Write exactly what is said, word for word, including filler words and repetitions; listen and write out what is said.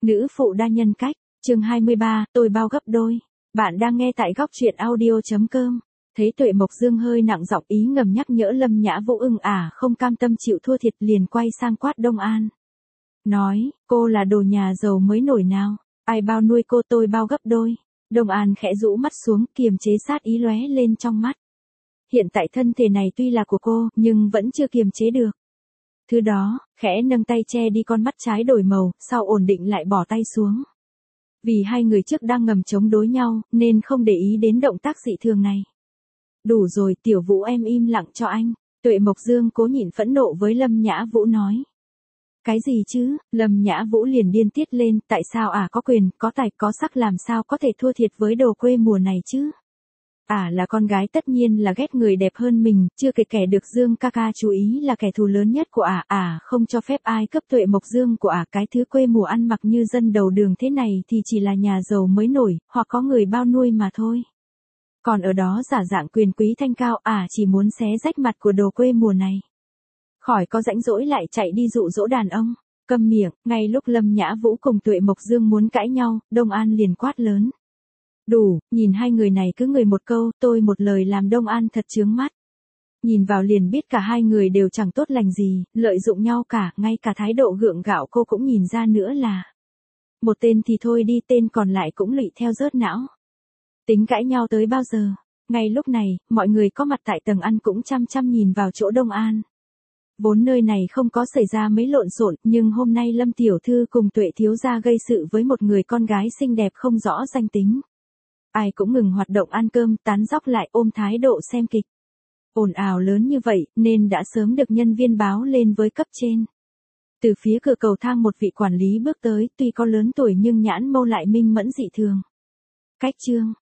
Nữ phụ đa nhân cách, chương hai mươi ba, tôi bao gấp đôi. Bạn đang nghe tại góc truyện audio.com. Thấy Tuệ Mộc Dương hơi nặng giọng ý ngầm nhắc nhở Lâm Nhã Vũ ưng ả không cam tâm chịu thua thiệt liền quay sang quát Đông An. Nói, cô là đồ nhà giàu mới nổi nào, ai bao nuôi cô tôi bao gấp đôi. Đông An khẽ rũ mắt xuống kiềm chế sát ý lóe lên trong mắt. Hiện tại thân thể này tuy là của cô nhưng vẫn chưa kiềm chế được. Thứ đó, khẽ nâng tay che đi con mắt trái đổi màu, sau ổn định lại bỏ tay xuống. Vì hai người trước đang ngầm chống đối nhau, nên không để ý đến động tác dị thường này. Đủ rồi, Tiểu Vũ em im lặng cho anh. Tuệ Mộc Dương cố nhịn phẫn nộ với Lâm Nhã Vũ nói. Cái gì chứ? Lâm Nhã Vũ liền điên tiết lên, tại sao ả à có quyền, có tài, có sắc làm sao có thể thua thiệt với đồ quê mùa này chứ? Ả à là con gái tất nhiên là ghét người đẹp hơn mình, chưa kể kẻ được Dương ca ca chú ý là kẻ thù lớn nhất của ả, ả à, không cho phép ai cướp Tuệ Mộc Dương của ả, à, cái thứ quê mùa ăn mặc như dân đầu đường thế này thì chỉ là nhà giàu mới nổi, hoặc có người bao nuôi mà thôi. Còn ở đó giả dạng quyền quý thanh cao, ả à, chỉ muốn xé rách mặt của đồ quê mùa này. Khỏi có rãnh rỗi lại chạy đi dụ dỗ đàn ông. Câm miệng, ngay lúc Lâm Nhã Vũ cùng Tuệ Mộc Dương muốn cãi nhau, Đông An liền quát lớn. Đủ, nhìn hai người này cứ người một câu, tôi một lời làm Đông An thật chướng mắt. Nhìn vào liền biết cả hai người đều chẳng tốt lành gì, lợi dụng nhau cả, ngay cả thái độ gượng gạo cô cũng nhìn ra nữa là. Một tên thì thôi đi, tên còn lại cũng lụy theo rớt não. Tính cãi nhau tới bao giờ? Ngay lúc này, mọi người có mặt tại tầng ăn cũng chăm chăm nhìn vào chỗ Đông An. Vốn nơi này không có xảy ra mấy lộn xộn, nhưng hôm nay Lâm tiểu thư cùng Tuệ thiếu gia gây sự với một người con gái xinh đẹp không rõ danh tính. Ai cũng ngừng hoạt động ăn cơm, tán dóc lại ôm thái độ xem kịch. Ồn ào lớn như vậy, nên đã sớm được nhân viên báo lên với cấp trên. Từ phía cửa cầu thang một vị quản lý bước tới, tuy có lớn tuổi nhưng nhãn mâu lại minh mẫn dị thường. Cách chương,